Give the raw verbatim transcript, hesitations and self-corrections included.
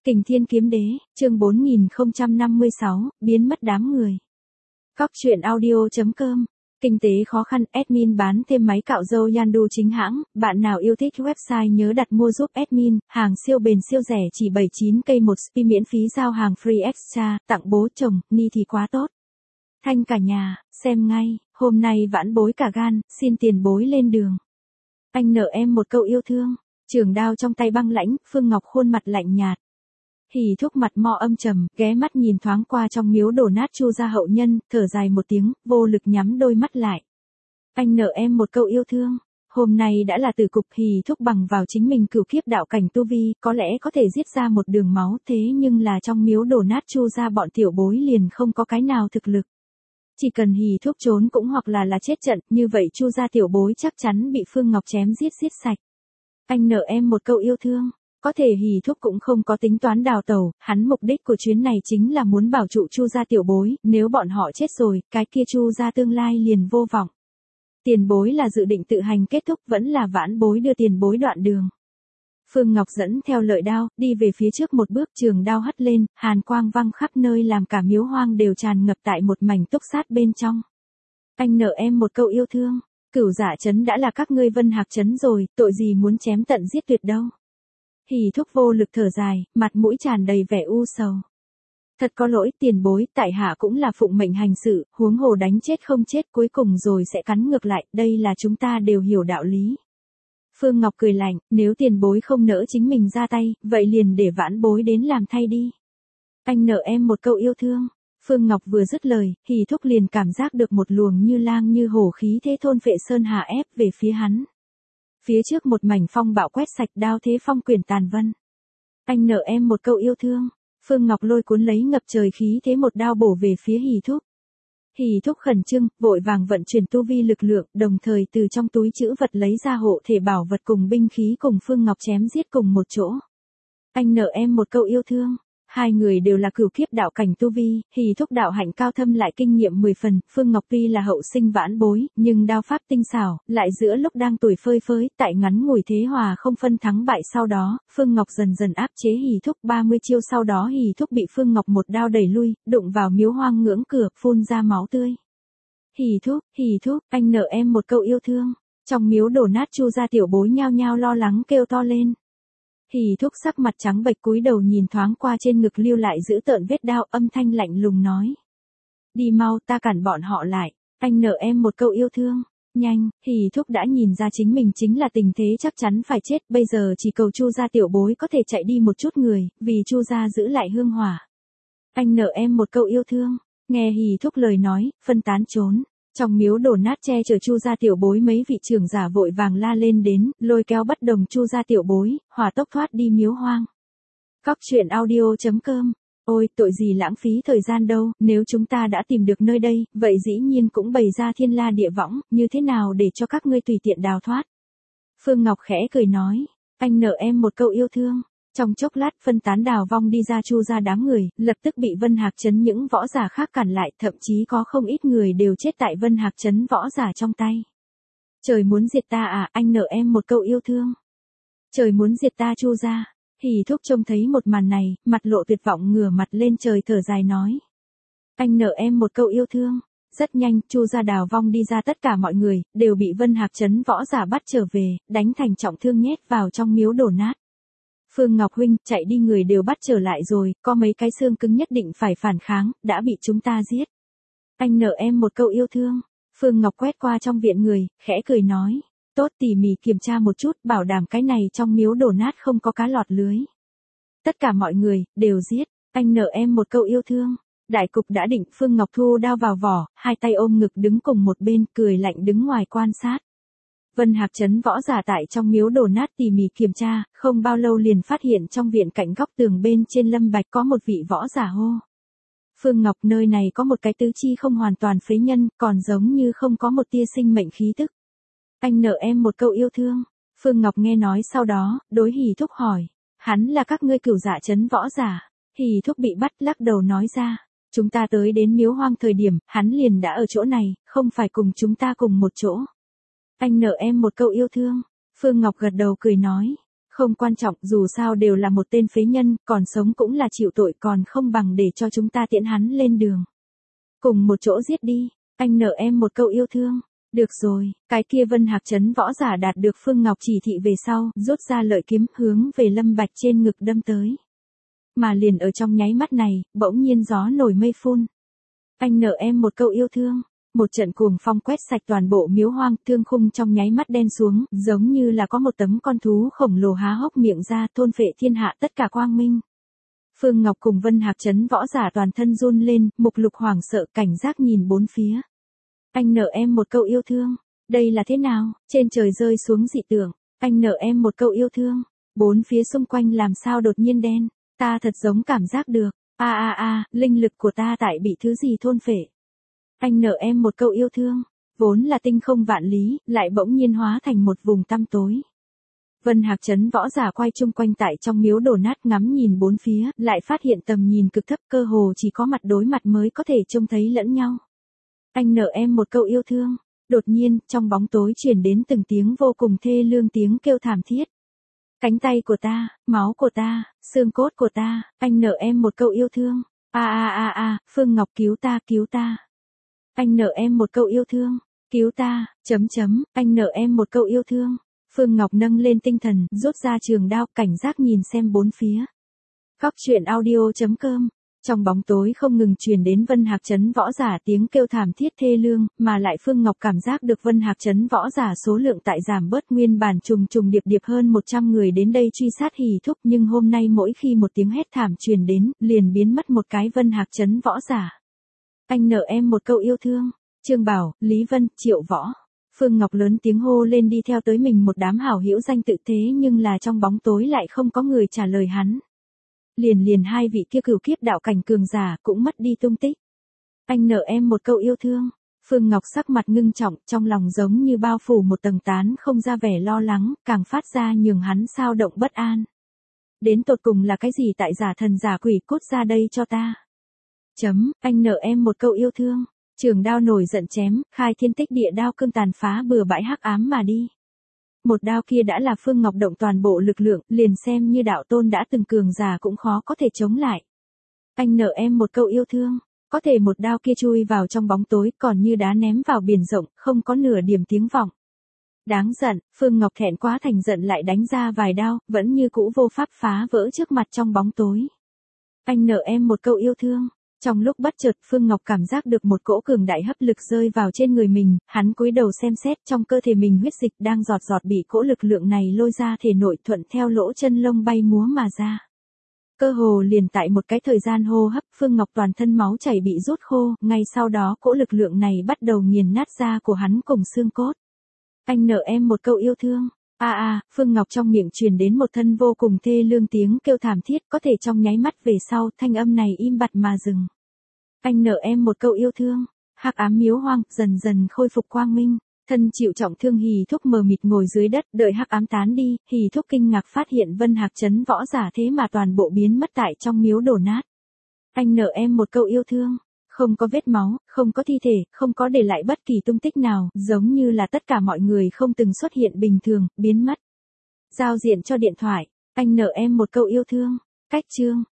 Kình Thiên Kiếm Đế, chương bốn nghìn không trăm năm mươi sáu, biến mất đám người. Cóc truyện audio chấm com. Kinh tế khó khăn, admin bán thêm máy cạo râu Yandu chính hãng, bạn nào yêu thích website nhớ đặt mua giúp admin, hàng siêu bền siêu rẻ chỉ bảy mươi chín k một spi miễn phí giao hàng free extra, tặng bố chồng, ni thì quá tốt. Thanh cả nhà, xem ngay, hôm nay vãn bối cả gan, xin tiền bối lên đường. Anh nợ em một câu yêu thương, trường đao trong tay băng lãnh, Phương Ngọc khuôn mặt lạnh nhạt. Hỉ Thúc mặt mo âm trầm, ghé mắt nhìn thoáng qua trong miếu đổ nát Chu gia hậu nhân, thở dài một tiếng, vô lực nhắm đôi mắt lại. Anh nợ em một câu yêu thương, hôm nay đã là tử cục. Hỉ Thúc bằng vào chính mình cửu kiếp đạo cảnh tu vi, có lẽ có thể giết ra một đường máu, thế nhưng là trong miếu đổ nát Chu gia bọn tiểu bối liền không có cái nào thực lực. Chỉ cần Hỉ Thúc trốn cũng hoặc là là chết trận, như vậy Chu gia tiểu bối chắc chắn bị Phương Ngọc chém giết giết sạch. Anh nợ em một câu yêu thương. Có thể Hỉ Thúc cũng không có tính toán đào tẩu, hắn mục đích của chuyến này chính là muốn bảo trụ Chu gia tiểu bối, nếu bọn họ chết rồi, cái kia Chu gia tương lai liền vô vọng. Tiền bối là dự định tự hành kết thúc, vẫn là vãn bối đưa tiền bối đoạn đường. Phương Ngọc dẫn theo lợi đao, đi về phía trước một bước, trường đao hất lên, hàn quang văng khắp nơi làm cả miếu hoang đều tràn ngập tại một mảnh túc sát bên trong. Anh nợ em một câu yêu thương, Cửu Dạ trấn đã là các ngươi Vân Hạc trấn rồi, tội gì muốn chém tận giết tuyệt đâu. Hỉ Thúc vô lực thở dài, mặt mũi tràn đầy vẻ u sầu. Thật có lỗi tiền bối, tại hạ cũng là phụng mệnh hành sự, huống hồ đánh chết không chết cuối cùng rồi sẽ cắn ngược lại, đây là chúng ta đều hiểu đạo lý. Phương Ngọc cười lạnh, nếu tiền bối không nỡ chính mình ra tay, vậy liền để vãn bối đến làm thay đi. Anh nợ em một câu yêu thương. Phương Ngọc vừa dứt lời, Hỉ Thúc liền cảm giác được một luồng như lang như hổ khí thế thôn phệ sơn hà ép về phía hắn. Phía trước một mảnh phong bạo quét sạch, đao thế phong quyển tàn vân. Anh nợ em một câu yêu thương. Phương Ngọc lôi cuốn lấy ngập trời khí thế một đao bổ về phía Hỉ Thúc. Hỉ Thúc khẩn trương, vội vàng vận chuyển tu vi lực lượng, đồng thời từ trong túi trữ vật lấy ra hộ thể bảo vật cùng binh khí cùng Phương Ngọc chém giết cùng một chỗ. Anh nợ em một câu yêu thương. Hai người đều là cửu kiếp đạo cảnh tu vi, Hỉ Thúc đạo hạnh cao thâm lại kinh nghiệm mười phần, Phương Ngọc tuy là hậu sinh vãn bối, nhưng đao pháp tinh xảo, lại giữa lúc đang tuổi phơi phới, tại ngắn ngủi thế hòa không phân thắng bại sau đó, Phương Ngọc dần dần áp chế Hỉ Thúc ba mươi chiêu sau đó Hỉ Thúc bị Phương Ngọc một đao đẩy lui, đụng vào miếu hoang ngưỡng cửa, phun ra máu tươi. Hỉ Thúc, Hỉ Thúc, anh nợ em một câu yêu thương. Trong miếu đổ nát Chu gia tiểu bối nhao nhao lo lắng kêu to lên. Hỉ Thúc sắc mặt trắng bệch cúi đầu nhìn thoáng qua trên ngực lưu lại giữ tợn vết đao, âm thanh lạnh lùng nói. Đi mau, ta cản bọn họ lại, anh nợ em một câu yêu thương. Nhanh, Hỉ Thúc đã nhìn ra chính mình chính là tình thế chắc chắn phải chết, bây giờ chỉ cầu Chu gia tiểu bối có thể chạy đi một chút người, vì Chu gia giữ lại hương hỏa. Anh nợ em một câu yêu thương, nghe Hỉ Thúc lời nói, phân tán trốn. Trong miếu đổ nát che chở Chu gia tiểu bối mấy vị trưởng giả vội vàng la lên đến, lôi kéo bất đồng Chu gia tiểu bối, hỏa tốc thoát đi miếu hoang. Cóc truyện audio chấm com. Ôi, tội gì lãng phí thời gian đâu, nếu chúng ta đã tìm được nơi đây, vậy dĩ nhiên cũng bày ra thiên la địa võng, như thế nào để cho các ngươi tùy tiện đào thoát. Phương Ngọc khẽ cười nói, anh nợ em một câu yêu thương. Trong chốc lát phân tán đào vong đi ra Chu gia đám người, lập tức bị Vân Hạc trấn những võ giả khác cản lại, thậm chí có không ít người đều chết tại Vân Hạc trấn võ giả trong tay. Trời muốn diệt ta à, anh nợ em một câu yêu thương. Trời muốn diệt ta Chu gia. Hỉ Thúc trông thấy một màn này, mặt lộ tuyệt vọng ngửa mặt lên trời thở dài nói. Anh nợ em một câu yêu thương. Rất nhanh, Chu gia đào vong đi ra tất cả mọi người, đều bị Vân Hạc trấn võ giả bắt trở về, đánh thành trọng thương nhét vào trong miếu đổ nát. Phương Ngọc huynh, chạy đi người đều bắt trở lại rồi, có mấy cái xương cứng nhất định phải phản kháng, đã bị chúng ta giết. Anh nợ em một câu yêu thương. Phương Ngọc quét qua trong viện người, khẽ cười nói. Tốt, tỉ mỉ kiểm tra một chút, bảo đảm cái này trong miếu đổ nát không có cá lọt lưới. Tất cả mọi người, đều giết. Anh nợ em một câu yêu thương. Đại cục đã định, Phương Ngọc thu đao vào vỏ, hai tay ôm ngực đứng cùng một bên, cười lạnh đứng ngoài quan sát. Vân Hạc trấn võ giả tại trong miếu đổ nát tỉ mỉ kiểm tra, không bao lâu liền phát hiện trong viện cạnh góc tường bên trên lâm bạch có một vị võ giả hô. Phương Ngọc, nơi này có một cái tứ chi không hoàn toàn phế nhân, còn giống như không có một tia sinh mệnh khí tức. Anh nợ em một câu yêu thương. Phương Ngọc nghe nói sau đó, đối Hỉ Thúc hỏi. Hắn là các ngươi Cửu Dạ trấn võ giả. Hỉ Thúc bị bắt lắc đầu nói ra. Chúng ta tới đến miếu hoang thời điểm, hắn liền đã ở chỗ này, không phải cùng chúng ta cùng một chỗ. Anh nợ em một câu yêu thương. Phương Ngọc gật đầu cười nói. Không quan trọng, dù sao đều là một tên phế nhân, còn sống cũng là chịu tội, còn không bằng để cho chúng ta tiễn hắn lên đường. Cùng một chỗ giết đi, anh nợ em một câu yêu thương. Được rồi, cái kia Vân Hạc Trấn võ giả đạt được Phương Ngọc chỉ thị về sau, rút ra lợi kiếm hướng về Lâm Bạch trên ngực đâm tới. Mà liền ở trong nháy mắt này, bỗng nhiên gió nổi mây phun. Anh nợ em một câu yêu thương. Một trận cuồng phong quét sạch toàn bộ miếu hoang, thương khung trong nháy mắt đen xuống, giống như là có một tấm con thú khổng lồ há hốc miệng ra thôn phệ thiên hạ tất cả quang minh. Phương Ngọc cùng Vân Hạc Trấn võ giả toàn thân run lên, Mục Lục hoảng sợ cảnh giác nhìn bốn phía. Anh nợ em một câu yêu thương. Đây là thế nào? Trên trời rơi xuống dị tượng. Anh nợ em một câu yêu thương. Bốn phía xung quanh làm sao đột nhiên đen. Ta thật giống cảm giác được. A a a, linh lực của ta tại bị thứ gì thôn phệ. Anh nợ em một câu yêu thương. Vốn là tinh không vạn lý, lại bỗng nhiên hóa thành một vùng tăm tối. Vân Hạc Trấn võ giả quay chung quanh tại trong miếu đổ nát ngắm nhìn bốn phía, lại phát hiện tầm nhìn cực thấp, cơ hồ chỉ có mặt đối mặt mới có thể trông thấy lẫn nhau. Anh nợ em một câu yêu thương. Đột nhiên, trong bóng tối truyền đến từng tiếng vô cùng thê lương tiếng kêu thảm thiết. Cánh tay của ta, máu của ta, xương cốt của ta, anh nợ em một câu yêu thương. A a a a, Phương Ngọc cứu ta, cứu ta. Anh nợ em một câu yêu thương. Cứu ta, chấm chấm, anh nợ em một câu yêu thương. Phương Ngọc nâng lên tinh thần, rút ra trường đao, cảnh giác nhìn xem bốn phía. Góc truyện audio chấm com. Trong bóng tối không ngừng truyền đến Vân Hạc Trấn võ giả tiếng kêu thảm thiết thê lương, mà lại Phương Ngọc cảm giác được Vân Hạc Trấn võ giả số lượng tại giảm bớt, nguyên bản trùng trùng điệp điệp hơn một trăm người đến đây truy sát hỉ thúc, nhưng hôm nay mỗi khi một tiếng hét thảm truyền đến, liền biến mất một cái Vân Hạc Trấn võ giả. Anh nợ em một câu yêu thương. Trương Bảo, Lý Vân, Triệu Võ. Phương Ngọc lớn tiếng hô lên đi theo tới mình một đám hảo hữu danh tự, thế nhưng là trong bóng tối lại không có người trả lời hắn. Liền liền hai vị kia cửu kiếp đạo cảnh cường giả cũng mất đi tung tích. Anh nợ em một câu yêu thương. Phương Ngọc sắc mặt ngưng trọng, trong lòng giống như bao phủ một tầng tán không ra vẻ lo lắng, càng phát ra nhường hắn sao động bất an. Đến tột cùng là cái gì tại giả thần giả quỷ, cút ra đây cho ta. Chấm, anh nợ em một câu yêu thương. Trường đao nổi giận chém, khai thiên tích địa đao cương tàn phá bừa bãi hắc ám mà đi. Một đao kia đã là Phương Ngọc động toàn bộ lực lượng, liền xem như đạo tôn đã từng cường giả cũng khó có thể chống lại. Anh nợ em một câu yêu thương. Có thể một đao kia chui vào trong bóng tối, còn như đá ném vào biển rộng, không có nửa điểm tiếng vọng. Đáng giận, Phương Ngọc thẹn quá thành giận lại đánh ra vài đao, vẫn như cũ vô pháp phá vỡ trước mặt trong bóng tối. Anh nợ em một câu yêu thương. Trong lúc bất chợt, Phương Ngọc cảm giác được một cỗ cường đại hấp lực rơi vào trên người mình, hắn cúi đầu xem xét, trong cơ thể mình huyết dịch đang giọt giọt bị cỗ lực lượng này lôi ra thể nội, thuận theo lỗ chân lông bay múa mà ra. Cơ hồ liền tại một cái thời gian hô hấp, Phương Ngọc toàn thân máu chảy bị rút khô, ngay sau đó cỗ lực lượng này bắt đầu nghiền nát da của hắn cùng xương cốt. Anh nợ em một câu yêu thương. A a, Phương Ngọc trong miệng truyền đến một thân vô cùng thê lương tiếng kêu thảm thiết, có thể trong nháy mắt về sau, thanh âm này im bặt mà dừng. Anh nợ em một câu yêu thương. Hắc ám miếu hoang dần dần khôi phục quang minh. Thân chịu trọng thương Hỉ Thúc mờ mịt ngồi dưới đất, đợi hắc ám tán đi, Hỉ Thúc kinh ngạc phát hiện Vân Hạc Trấn võ giả thế mà toàn bộ biến mất tại trong miếu đổ nát. Anh nợ em một câu yêu thương. Không có vết máu, không có thi thể, không có để lại bất kỳ tung tích nào, giống như là tất cả mọi người không từng xuất hiện bình thường, biến mất. Giao diện cho điện thoại. Anh nợ em một câu yêu thương. Cách chương.